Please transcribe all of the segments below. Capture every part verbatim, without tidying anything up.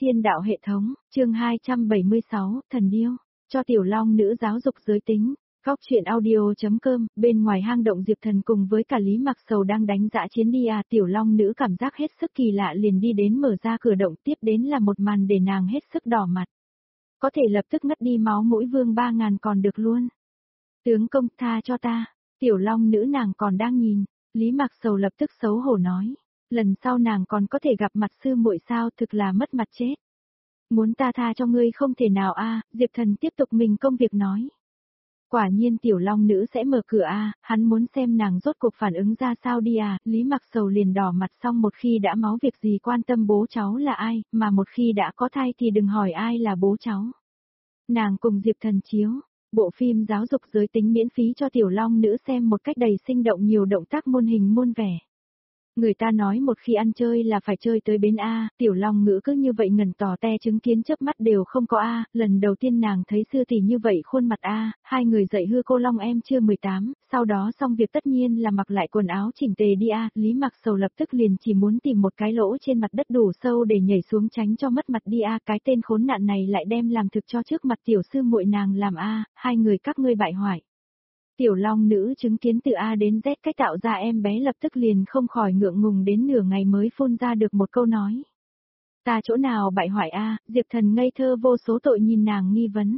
Thiên đạo hệ thống, chương hai trăm bảy mươi sáu, thần điêu, cho tiểu long nữ giáo dục giới tính. Góc truyện audio.com, bên ngoài hang động Diệp Thần cùng với cả Lý Mặc Sầu đang đánh dã chiến đi à, tiểu long nữ cảm giác hết sức kỳ lạ liền đi đến mở ra cửa động, tiếp đến là một màn để nàng hết sức đỏ mặt. Có thể lập tức ngất đi máu mũi vương ba ngàn còn được luôn. Tướng công tha cho ta, tiểu long nữ nàng còn đang nhìn, Lý Mặc Sầu lập tức xấu hổ nói. Lần sau nàng còn có thể gặp mặt sư muội sao, thực là mất mặt chết. Muốn ta tha cho ngươi không thể nào a, à, Diệp Thần tiếp tục mình công việc nói. Quả nhiên tiểu long nữ sẽ mở cửa a, à, hắn muốn xem nàng rốt cuộc phản ứng ra sao đi à, Lý Mặc Sầu liền đỏ mặt xong một khi đã máu việc gì quan tâm bố cháu là ai, mà một khi đã có thai thì đừng hỏi ai là bố cháu. Nàng cùng Diệp Thần chiếu, bộ phim giáo dục giới tính miễn phí cho tiểu long nữ xem một cách đầy sinh động nhiều động tác muôn hình muôn vẻ. Người ta nói một khi ăn chơi là phải chơi tới bến A, tiểu long ngữ cứ như vậy ngẩn tỏ te chứng kiến chớp mắt đều không có A, lần đầu tiên nàng thấy sư tỷ như vậy khuôn mặt A, hai người dạy hư cô long em chưa mười tám, sau đó xong việc tất nhiên là mặc lại quần áo chỉnh tề đi A, Lý Mặc Sầu lập tức liền chỉ muốn tìm một cái lỗ trên mặt đất đủ sâu để nhảy xuống tránh cho mất mặt đi A, cái tên khốn nạn này lại đem làm thực cho trước mặt tiểu sư muội nàng làm A, hai người các ngươi bại hoại. Tiểu long nữ chứng kiến từ A đến Z cách tạo ra em bé lập tức liền không khỏi ngượng ngùng đến nửa ngày mới phun ra được một câu nói. Ta chỗ nào bại hoại A, Diệp Thần ngây thơ vô số tội nhìn nàng nghi vấn.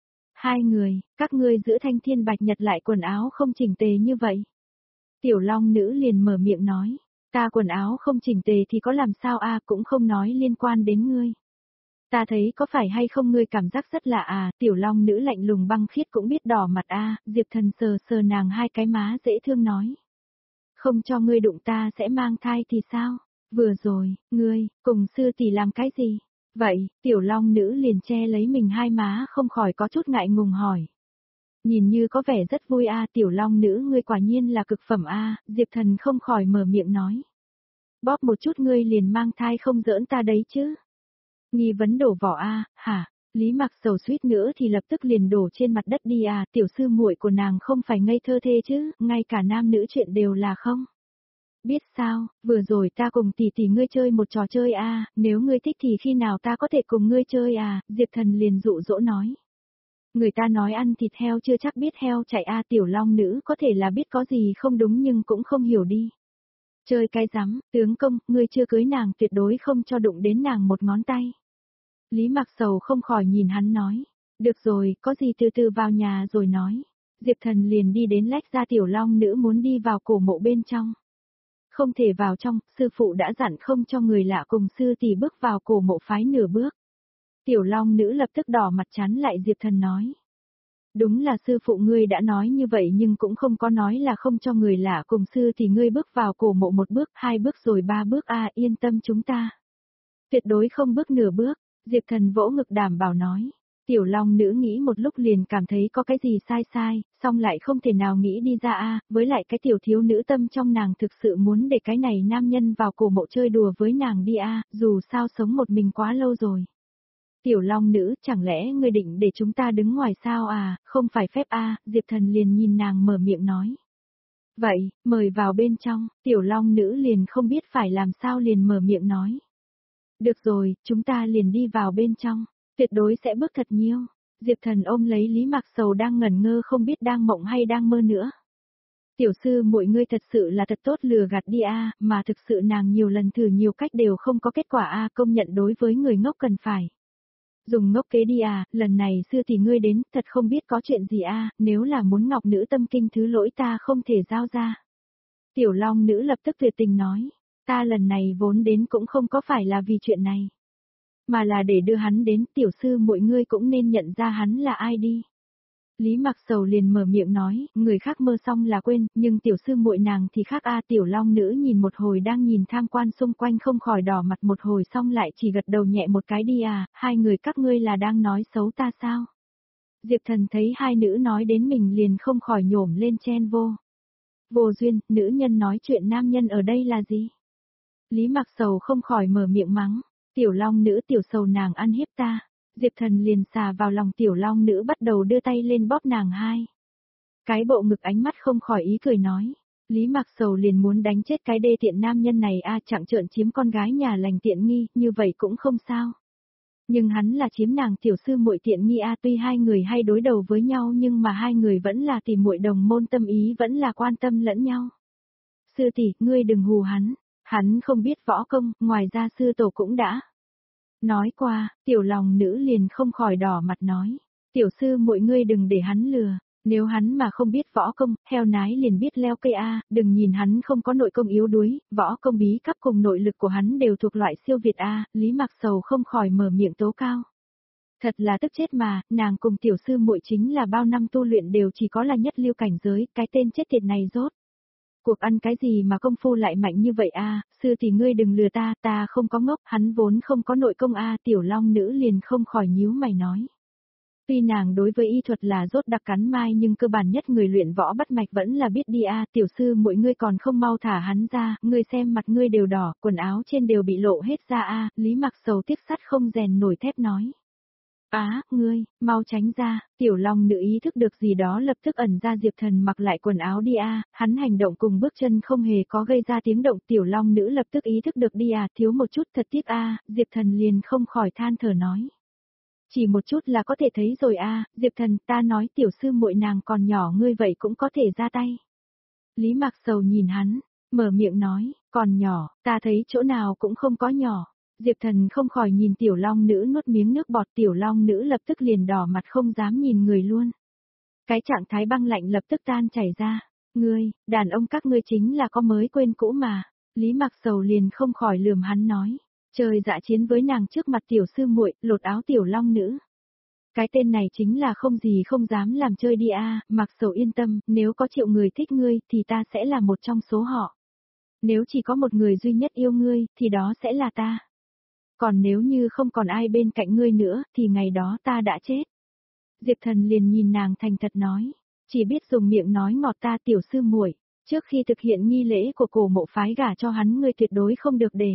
Hai người, các ngươi giữ thanh thiên bạch nhật lại quần áo không chỉnh tề như vậy. Tiểu long nữ liền mở miệng nói, ta quần áo không chỉnh tề thì có làm sao A, cũng không nói liên quan đến ngươi. Ta thấy có phải hay không ngươi cảm giác rất lạ à, tiểu long nữ lạnh lùng băng khiết cũng biết đỏ mặt a, à, Diệp Thần sờ sờ nàng hai cái má dễ thương nói. Không cho ngươi đụng ta sẽ mang thai thì sao? Vừa rồi, ngươi, cùng sư tỷ làm cái gì? Vậy, tiểu long nữ liền che lấy mình hai má không khỏi có chút ngại ngùng hỏi. Nhìn như có vẻ rất vui a, à, tiểu long nữ ngươi quả nhiên là cực phẩm a, à, Diệp Thần không khỏi mở miệng nói. Bóp một chút ngươi liền mang thai không giỡn ta đấy chứ? Nghi vấn đổ vỏ a, à, hả? Lý Mặc Sầu suýt nữa thì lập tức liền đổ trên mặt đất đi à, tiểu sư muội của nàng không phải ngây thơ thê chứ, ngay cả nam nữ chuyện đều là không. Biết sao, vừa rồi ta cùng tỷ tỷ ngươi chơi một trò chơi a, à, nếu ngươi thích thì khi nào ta có thể cùng ngươi chơi à, Diệp Thần liền dụ dỗ nói. Người ta nói ăn thịt heo chưa chắc biết heo chạy a, à, tiểu long nữ có thể là biết có gì không đúng nhưng cũng không hiểu đi. Chơi cái rắm, tướng công, ngươi chưa cưới nàng tuyệt đối không cho đụng đến nàng một ngón tay. Lý Mặc Sầu không khỏi nhìn hắn nói, được rồi, có gì từ từ vào nhà rồi nói. Diệp Thần liền đi đến lách ra tiểu long nữ muốn đi vào cổ mộ bên trong. Không thể vào trong, sư phụ đã dặn không cho người lạ cùng sư tỷ bước vào cổ mộ phái nửa bước. Tiểu long nữ lập tức đỏ mặt chắn lại Diệp Thần nói. Đúng là sư phụ ngươi đã nói như vậy nhưng cũng không có nói là không cho người lạ cùng sư thì ngươi bước vào cổ mộ một bước, hai bước rồi ba bước a, à, yên tâm chúng ta. Tuyệt đối không bước nửa bước, Diệp Thần vỗ ngực đảm bảo nói. Tiểu long nữ nghĩ một lúc liền cảm thấy có cái gì sai sai, xong lại không thể nào nghĩ đi ra a, à, với lại cái tiểu thiếu nữ tâm trong nàng thực sự muốn để cái này nam nhân vào cổ mộ chơi đùa với nàng đi a, à, dù sao sống một mình quá lâu rồi. Tiểu long nữ, chẳng lẽ ngươi định để chúng ta đứng ngoài sao à, không phải phép a, à, Diệp Thần liền nhìn nàng mở miệng nói. Vậy, mời vào bên trong, tiểu long nữ liền không biết phải làm sao liền mở miệng nói. Được rồi, chúng ta liền đi vào bên trong, tuyệt đối sẽ bước thật nhiều. Diệp Thần ôm lấy Lý Mặc Sầu đang ngẩn ngơ không biết đang mộng hay đang mơ nữa. Tiểu sư muội ngươi thật sự là thật tốt lừa gạt đi a, à, mà thực sự nàng nhiều lần thử nhiều cách đều không có kết quả a, à, công nhận đối với người ngốc cần phải. Dùng ngốc kế đi à, lần này sư tỷ ngươi đến, thật không biết có chuyện gì a, à, nếu là muốn ngọc nữ tâm kinh thứ lỗi ta không thể giao ra. Tiểu long nữ lập tức tuyệt tình nói, ta lần này vốn đến cũng không có phải là vì chuyện này, mà là để đưa hắn đến, tiểu sư muội ngươi cũng nên nhận ra hắn là ai đi. Lý Mặc Sầu liền mở miệng nói, người khác mơ xong là quên, nhưng tiểu sư muội nàng thì khác a, tiểu long nữ nhìn một hồi đang nhìn tham quan xung quanh không khỏi đỏ mặt một hồi xong lại chỉ gật đầu nhẹ một cái đi à, hai người các ngươi là đang nói xấu ta sao? Diệp Thần thấy hai nữ nói đến mình liền không khỏi nhổm lên chen vô. Vô duyên, nữ nhân nói chuyện nam nhân ở đây là gì? Lý Mặc Sầu không khỏi mở miệng mắng, tiểu long nữ tiểu sầu nàng ăn hiếp ta. Diệp Thần liền xà vào lòng tiểu long nữ bắt đầu đưa tay lên bóp nàng hai. Cái bộ ngực ánh mắt không khỏi ý cười nói. Lý Mặc Sầu liền muốn đánh chết cái đê tiện nam nhân này a, à, chẳng trợn chiếm con gái nhà lành tiện nghi, như vậy cũng không sao. Nhưng hắn là chiếm nàng tiểu sư muội tiện nghi a, tuy hai người hay đối đầu với nhau nhưng mà hai người vẫn là tìm muội đồng môn, tâm ý vẫn là quan tâm lẫn nhau. Sư tỷ, ngươi đừng hù hắn, hắn không biết võ công, ngoài ra sư tổ cũng đã nói qua, tiểu lòng nữ liền không khỏi đỏ mặt nói, tiểu sư muội ngươi đừng để hắn lừa, nếu hắn mà không biết võ công, heo nái liền biết leo cây a, đừng nhìn hắn không có nội công yếu đuối, võ công bí cấp cùng nội lực của hắn đều thuộc loại siêu việt a, Lý Mạc Sầu không khỏi mở miệng tố cao. Thật là tức chết mà, nàng cùng tiểu sư muội chính là bao năm tu luyện đều chỉ có là nhất lưu cảnh giới, cái tên chết tiệt này rốt cuộc ăn cái gì mà công phu lại mạnh như vậy a, sư tỷ ngươi đừng lừa ta, ta không có ngốc, hắn vốn không có nội công a, tiểu long nữ liền không khỏi nhíu mày nói. Tuy nàng đối với y thuật là rốt đặc cắn mai nhưng cơ bản nhất người luyện võ bắt mạch vẫn là biết đi a, tiểu sư mỗi ngươi còn không mau thả hắn ra, ngươi xem mặt ngươi đều đỏ, quần áo trên đều bị lộ hết ra a, Lý Mạc Sầu tiếc sắt không rèn nổi thép nói. Á, ngươi, mau tránh ra, tiểu long nữ ý thức được gì đó lập tức ẩn ra Diệp Thần mặc lại quần áo đi a, hắn hành động cùng bước chân không hề có gây ra tiếng động, tiểu long nữ lập tức ý thức được đi à, thiếu một chút thật tiếc a, Diệp Thần liền không khỏi than thở nói. Chỉ một chút là có thể thấy rồi a, Diệp Thần, ta nói tiểu sư muội nàng còn nhỏ ngươi vậy cũng có thể ra tay. Lý Mạc Sầu nhìn hắn, mở miệng nói, còn nhỏ, ta thấy chỗ nào cũng không có nhỏ. Diệp Thần không khỏi nhìn tiểu long nữ nuốt miếng nước bọt, tiểu long nữ lập tức liền đỏ mặt không dám nhìn người luôn. Cái trạng thái băng lạnh lập tức tan chảy ra. Ngươi, đàn ông các ngươi chính là có mới quên cũ mà. Lý Mạc Sầu liền không khỏi lườm hắn nói. Trời dạ chiến với nàng trước mặt tiểu sư muội, lột áo tiểu long nữ. Cái tên này chính là không gì không dám làm chơi đi a, Mạc Sầu yên tâm, nếu có triệu người thích ngươi thì ta sẽ là một trong số họ. Nếu chỉ có một người duy nhất yêu ngươi thì đó sẽ là ta. Còn nếu như không còn ai bên cạnh ngươi nữa thì ngày đó ta đã chết. Diệp Thần liền nhìn nàng thành thật nói, chỉ biết dùng miệng nói ngọt ta tiểu sư muội, trước khi thực hiện nghi lễ của cổ mộ phái gả cho hắn ngươi tuyệt đối không được để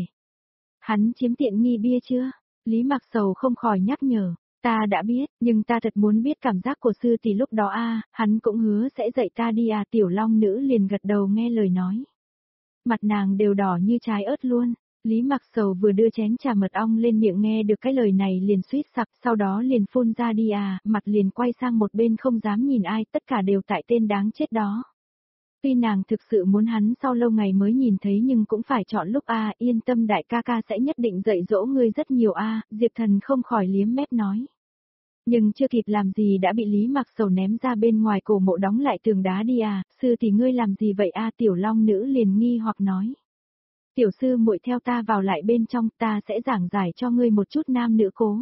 hắn chiếm tiện nghi bia chưa? Lý Mạc Sầu không khỏi nhắc nhở, ta đã biết, nhưng ta thật muốn biết cảm giác của sư tỷ lúc đó a, hắn cũng hứa sẽ dạy ta đi à, tiểu long nữ liền gật đầu nghe lời nói. Mặt nàng đều đỏ như trái ớt luôn. Lý Mạc Sầu vừa đưa chén trà mật ong lên miệng nghe được cái lời này liền suýt sặc, sau đó liền phun ra đi à, mặt liền quay sang một bên không dám nhìn ai, tất cả đều tại tên đáng chết đó. Tuy nàng thực sự muốn hắn sau lâu ngày mới nhìn thấy nhưng cũng phải chọn lúc a, yên tâm đại ca ca sẽ nhất định dạy dỗ ngươi rất nhiều a, Diệp Thần không khỏi liếm mép nói. Nhưng chưa kịp làm gì đã bị Lý Mạc Sầu ném ra bên ngoài cổ mộ đóng lại tường đá đi à, sư tỷ ngươi làm gì vậy a, tiểu long nữ liền nghi hoặc nói. Tiểu sư muội theo ta vào lại bên trong, ta sẽ giảng giải cho ngươi một chút nam nữ cố.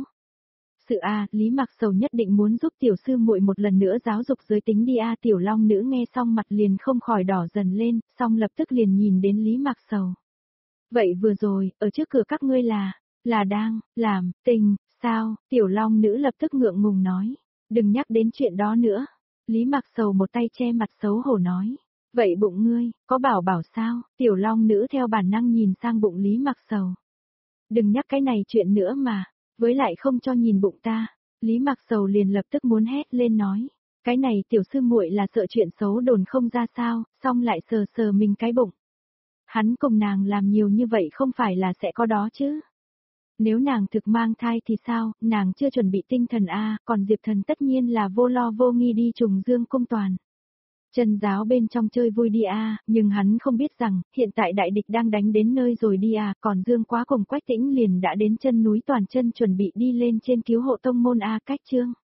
Sự a, Lý Mạc Sầu nhất định muốn giúp tiểu sư muội một lần nữa giáo dục giới tính đi a, tiểu long nữ nghe xong mặt liền không khỏi đỏ dần lên, xong lập tức liền nhìn đến Lý Mạc Sầu. Vậy vừa rồi, ở trước cửa các ngươi là, là đang, làm, tình, sao, tiểu long nữ lập tức ngượng ngùng nói, đừng nhắc đến chuyện đó nữa. Lý Mạc Sầu một tay che mặt xấu hổ nói. Vậy bụng ngươi, có bảo bảo sao? Tiểu long nữ theo bản năng nhìn sang bụng Lý Mạc Sầu. Đừng nhắc cái này chuyện nữa mà, với lại không cho nhìn bụng ta. Lý Mạc Sầu liền lập tức muốn hét lên nói. Cái này tiểu sư muội là sợ chuyện xấu đồn không ra sao, xong lại sờ sờ mình cái bụng. Hắn cùng nàng làm nhiều như vậy không phải là sẽ có đó chứ. Nếu nàng thực mang thai thì sao, nàng chưa chuẩn bị tinh thần a, còn Diệp Thần tất nhiên là vô lo vô nghi đi trùng dương cung toàn. Chân giáo bên trong chơi vui đi a, nhưng hắn không biết rằng, hiện tại đại địch đang đánh đến nơi rồi đi à, còn Dương Quá cùng Quách Tĩnh liền đã đến chân núi toàn chân chuẩn bị đi lên trên cứu hộ tông môn a, cách chương.